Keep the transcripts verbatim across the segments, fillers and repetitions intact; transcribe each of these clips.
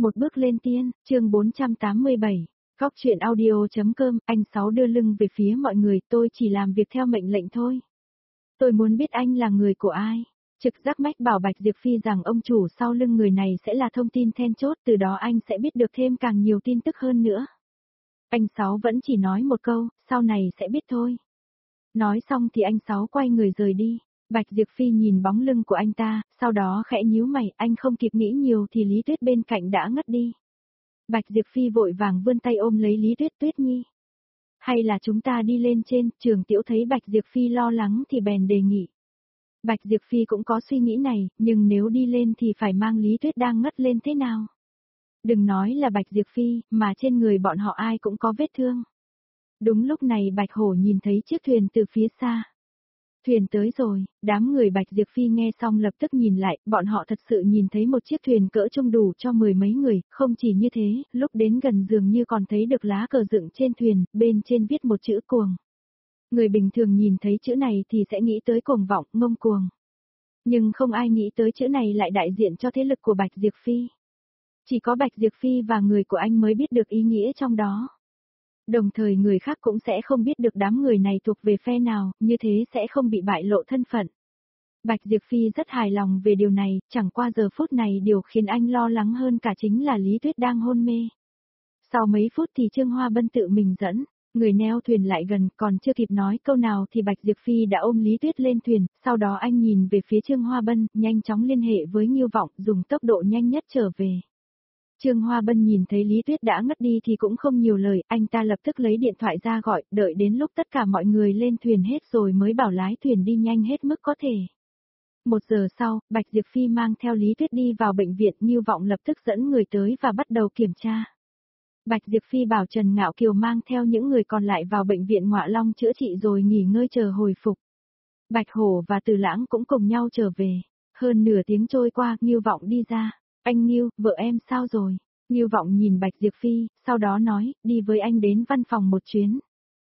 Một bước lên tiên, chương bốn trăm tám mươi bảy. Góc truyện audio.com, anh Sáu đưa lưng về phía mọi người, tôi chỉ làm việc theo mệnh lệnh thôi. Tôi muốn biết anh là người của ai. Trực giác mách bảo Bạch Diệp Phi rằng ông chủ sau lưng người này sẽ là thông tin then chốt, từ đó anh sẽ biết được thêm càng nhiều tin tức hơn nữa. Anh Sáu vẫn chỉ nói một câu, sau này sẽ biết thôi. Nói xong thì anh Sáu quay người rời đi. Bạch Diệp Phi nhìn bóng lưng của anh ta, sau đó khẽ nhíu mày, anh không kịp nghĩ nhiều thì Lý Tuyết bên cạnh đã ngất đi. Bạch Diệp Phi vội vàng vươn tay ôm lấy Lý Tuyết. Tuyết Nhi. Hay là chúng ta đi lên trên, Trường Tiểu thấy Bạch Diệp Phi lo lắng thì bèn đề nghị. Bạch Diệp Phi cũng có suy nghĩ này, nhưng nếu đi lên thì phải mang Lý Tuyết đang ngất lên thế nào? Đừng nói là Bạch Diệp Phi, mà trên người bọn họ ai cũng có vết thương. Đúng lúc này Bạch Hổ nhìn thấy chiếc thuyền từ phía xa. Thuyền tới rồi, đám người Bạch Diệp Phi nghe xong lập tức nhìn lại, bọn họ thật sự nhìn thấy một chiếc thuyền cỡ trung đủ cho mười mấy người, không chỉ như thế, lúc đến gần dường như còn thấy được lá cờ dựng trên thuyền, bên trên viết một chữ cuồng. Người bình thường nhìn thấy chữ này thì sẽ nghĩ tới cuồng vọng, ngông cuồng. Nhưng không ai nghĩ tới chữ này lại đại diện cho thế lực của Bạch Diệp Phi. Chỉ có Bạch Diệp Phi và người của anh mới biết được ý nghĩa trong đó. Đồng thời người khác cũng sẽ không biết được đám người này thuộc về phe nào, như thế sẽ không bị bại lộ thân phận. Bạch Diệp Phi rất hài lòng về điều này, chẳng qua giờ phút này điều khiến anh lo lắng hơn cả chính là Lý Tuyết đang hôn mê. Sau mấy phút thì Trương Hoa Bân tự mình dẫn, người neo thuyền lại gần, còn chưa kịp nói câu nào thì Bạch Diệp Phi đã ôm Lý Tuyết lên thuyền, sau đó anh nhìn về phía Trương Hoa Bân, nhanh chóng liên hệ với Ngưu Vọng, dùng tốc độ nhanh nhất trở về. Trương Hoa Bân nhìn thấy Lý Tuyết đã ngất đi thì cũng không nhiều lời, anh ta lập tức lấy điện thoại ra gọi, đợi đến lúc tất cả mọi người lên thuyền hết rồi mới bảo lái thuyền đi nhanh hết mức có thể. Một giờ sau, Bạch Diệp Phi mang theo Lý Tuyết đi vào bệnh viện, Ngưu Vọng lập tức dẫn người tới và bắt đầu kiểm tra. Bạch Diệp Phi bảo Trần Ngạo Kiều mang theo những người còn lại vào bệnh viện Ngọa Long chữa trị rồi nghỉ ngơi chờ hồi phục. Bạch Hổ và Từ Lãng cũng cùng nhau trở về. Hơn nửa tiếng trôi qua, Ngưu Vọng đi ra. Anh Ngưu, vợ em sao rồi? Ngưu Vọng nhìn Bạch Diệp Phi, sau đó nói, đi với anh đến văn phòng một chuyến.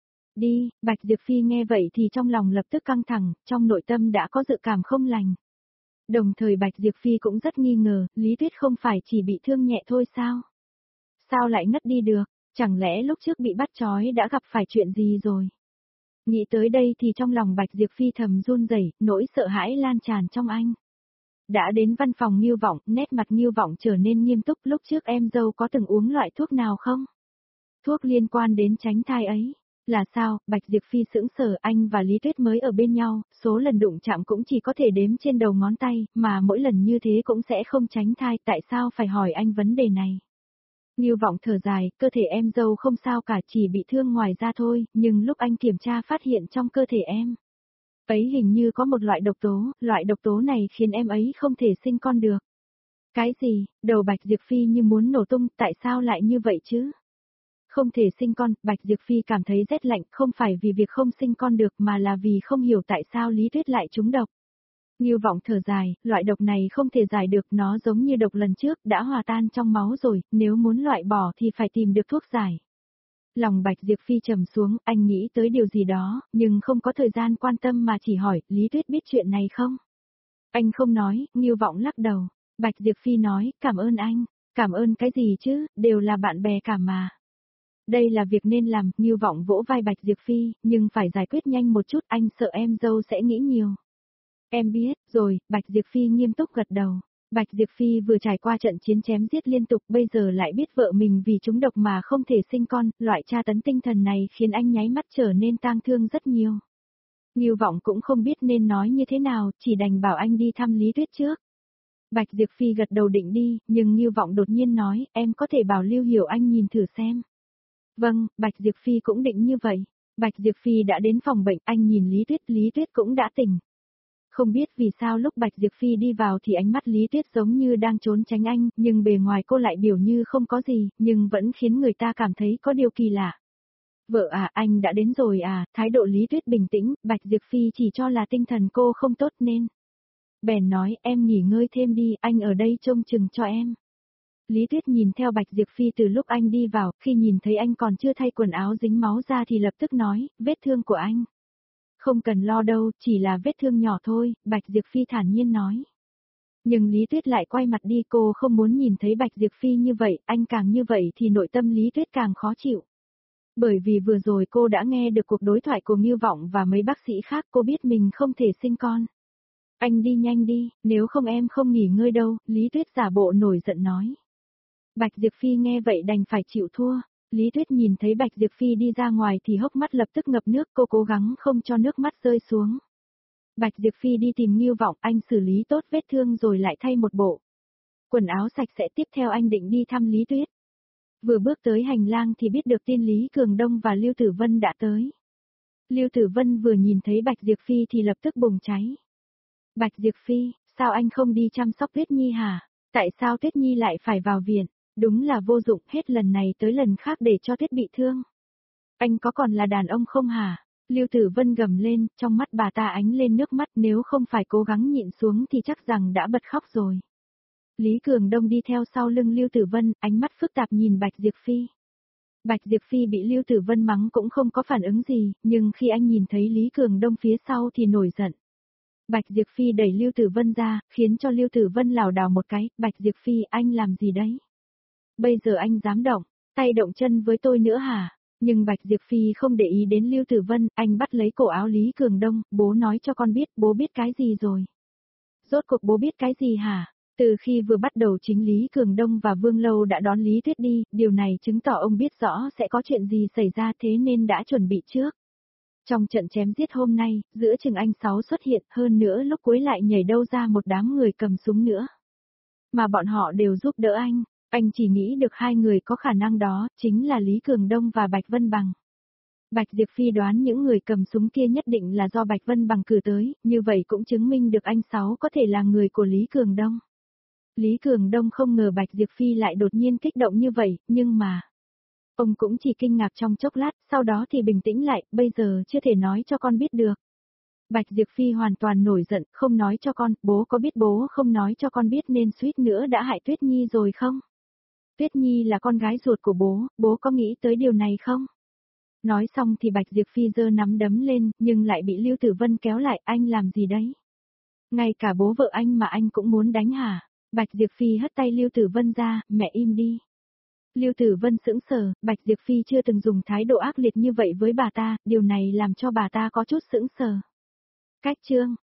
Đi, Bạch Diệp Phi nghe vậy thì trong lòng lập tức căng thẳng, trong nội tâm đã có dự cảm không lành. Đồng thời Bạch Diệp Phi cũng rất nghi ngờ, Lý Tuyết không phải chỉ bị thương nhẹ thôi sao? Sao lại ngất đi được? Chẳng lẽ lúc trước bị bắt trói đã gặp phải chuyện gì rồi? Nghĩ tới đây thì trong lòng Bạch Diệp Phi thầm run rẩy, nỗi sợ hãi lan tràn trong anh. Đã đến văn phòng Ngưu Vọng, nét mặt Ngưu Vọng trở nên nghiêm túc, lúc trước em dâu có từng uống loại thuốc nào không? Thuốc liên quan đến tránh thai ấy. Là sao? Bạch Diệp Phi sững sờ, anh và Lý Tuyết mới ở bên nhau, số lần đụng chạm cũng chỉ có thể đếm trên đầu ngón tay, mà mỗi lần như thế cũng sẽ không tránh thai, tại sao phải hỏi anh vấn đề này? Ngưu Vọng thở dài, cơ thể em dâu không sao cả, chỉ bị thương ngoài da thôi, nhưng lúc anh kiểm tra phát hiện trong cơ thể em ấy hình như có một loại độc tố, loại độc tố này khiến em ấy không thể sinh con được. Cái gì? Đầu Bạch Diệp Phi như muốn nổ tung, tại sao lại như vậy chứ? Không thể sinh con, Bạch Diệp Phi cảm thấy rét lạnh, không phải vì việc không sinh con được mà là vì không hiểu tại sao Lý Tuyết lại trúng độc. Ngưu Vọng thở dài, loại độc này không thể giải được, nó giống như độc lần trước, đã hòa tan trong máu rồi, nếu muốn loại bỏ thì phải tìm được thuốc giải. Lòng Bạch Diệp Phi trầm xuống, anh nghĩ tới điều gì đó, nhưng không có thời gian quan tâm mà chỉ hỏi, Lý Tuyết biết chuyện này không? Anh không nói, Ngưu Vọng lắc đầu. Bạch Diệp Phi nói, cảm ơn anh. Cảm ơn cái gì chứ, đều là bạn bè cả mà. Đây là việc nên làm, Ngưu Vọng vỗ vai Bạch Diệp Phi, nhưng phải giải quyết nhanh một chút, anh sợ em dâu sẽ nghĩ nhiều. Em biết, rồi, Bạch Diệp Phi nghiêm túc gật đầu. Bạch Diệp Phi vừa trải qua trận chiến chém giết liên tục, bây giờ lại biết vợ mình vì trúng độc mà không thể sinh con, loại tra tấn tinh thần này khiến anh nháy mắt trở nên tang thương rất nhiều. Ngưu Vọng cũng không biết nên nói như thế nào, chỉ đành bảo anh đi thăm Lý Tuyết trước. Bạch Diệp Phi gật đầu định đi, nhưng Ngưu Vọng đột nhiên nói, em có thể bảo Lưu Hiểu Anh nhìn thử xem. Vâng, Bạch Diệp Phi cũng định như vậy. Bạch Diệp Phi đã đến phòng bệnh, anh nhìn Lý Tuyết, Lý Tuyết cũng đã tỉnh. Không biết vì sao lúc Bạch Diệp Phi đi vào thì ánh mắt Lý Tuyết giống như đang trốn tránh anh, nhưng bề ngoài cô lại biểu như không có gì, nhưng vẫn khiến người ta cảm thấy có điều kỳ lạ. Vợ à, anh đã đến rồi à, thái độ Lý Tuyết bình tĩnh, Bạch Diệp Phi chỉ cho là tinh thần cô không tốt nên. Bèn nói, em nghỉ ngơi thêm đi, anh ở đây trông chừng cho em. Lý Tuyết nhìn theo Bạch Diệp Phi từ lúc anh đi vào, khi nhìn thấy anh còn chưa thay quần áo dính máu ra thì lập tức nói, vết thương của anh. Không cần lo đâu, chỉ là vết thương nhỏ thôi, Bạch Diệp Phi thản nhiên nói. Nhưng Lý Tuyết lại quay mặt đi, cô không muốn nhìn thấy Bạch Diệp Phi như vậy, anh càng như vậy thì nội tâm Lý Tuyết càng khó chịu. Bởi vì vừa rồi cô đã nghe được cuộc đối thoại của Ngưu Vọng và mấy bác sĩ khác, cô biết mình không thể sinh con. Anh đi nhanh đi, nếu không em không nghỉ ngơi đâu, Lý Tuyết giả bộ nổi giận nói. Bạch Diệp Phi nghe vậy đành phải chịu thua. Lý Tuyết nhìn thấy Bạch Diệp Phi đi ra ngoài thì hốc mắt lập tức ngập nước, cô cố gắng không cho nước mắt rơi xuống. Bạch Diệp Phi đi tìm Ngưu Vọng, anh xử lý tốt vết thương rồi lại thay một bộ quần áo sạch sẽ, tiếp theo anh định đi thăm Lý Tuyết. Vừa bước tới hành lang thì biết được tin Lý Cường Đông và Lưu Tử Vân đã tới. Lưu Tử Vân vừa nhìn thấy Bạch Diệp Phi thì lập tức bùng cháy. Bạch Diệp Phi, sao anh không đi chăm sóc Tuyết Nhi hả? Tại sao Tuyết Nhi lại phải vào viện? Đúng là vô dụng, hết lần này tới lần khác để cho Tuyết bị thương. Anh có còn là đàn ông không hả? Lưu Tử Vân gầm lên, trong mắt bà ta ánh lên nước mắt, nếu không phải cố gắng nhịn xuống thì chắc rằng đã bật khóc rồi. Lý Cường Đông đi theo sau lưng Lưu Tử Vân, ánh mắt phức tạp nhìn Bạch Diệp Phi. Bạch Diệp Phi bị Lưu Tử Vân mắng cũng không có phản ứng gì, nhưng khi anh nhìn thấy Lý Cường Đông phía sau thì nổi giận. Bạch Diệp Phi đẩy Lưu Tử Vân ra, khiến cho Lưu Tử Vân lảo đảo một cái, Bạch Diệp Phi, anh làm gì đấy? Bây giờ anh dám động, tay động chân với tôi nữa hả? Nhưng Bạch Diệp Phi không để ý đến Lưu Tử Vân, anh bắt lấy cổ áo Lý Cường Đông, bố nói cho con biết, bố biết cái gì rồi? Rốt cuộc bố biết cái gì hả? Từ khi vừa bắt đầu chính Lý Cường Đông và Vương Lâu đã đón Lý Tuyết đi, điều này chứng tỏ ông biết rõ sẽ có chuyện gì xảy ra thế nên đã chuẩn bị trước. Trong trận chém giết hôm nay, giữa chừng anh Sáu xuất hiện, hơn nữa lúc cuối lại nhảy đâu ra một đám người cầm súng nữa. Mà bọn họ đều giúp đỡ anh, anh chỉ nghĩ được hai người có khả năng đó, chính là Lý Cường Đông và Bạch Vân Bằng. Bạch Diệp Phi đoán những người cầm súng kia nhất định là do Bạch Vân Bằng cử tới, như vậy cũng chứng minh được anh Sáu có thể là người của Lý Cường Đông. Lý Cường Đông không ngờ Bạch Diệp Phi lại đột nhiên kích động như vậy, nhưng mà... Ông cũng chỉ kinh ngạc trong chốc lát, sau đó thì bình tĩnh lại, bây giờ chưa thể nói cho con biết được. Bạch Diệp Phi hoàn toàn nổi giận, không nói cho con, bố có biết bố không nói cho con biết nên suýt nữa đã hại Tuyết Nhi rồi không? Tuyết Nhi là con gái ruột của bố, bố có nghĩ tới điều này không? Nói xong thì Bạch Diệp Phi giơ nắm đấm lên, nhưng lại bị Lưu Tử Vân kéo lại, anh làm gì đấy? Ngay cả bố vợ anh mà anh cũng muốn đánh hả? Bạch Diệp Phi hất tay Lưu Tử Vân ra, mẹ im đi. Lưu Tử Vân sững sờ, Bạch Diệp Phi chưa từng dùng thái độ ác liệt như vậy với bà ta, điều này làm cho bà ta có chút sững sờ. Cách chương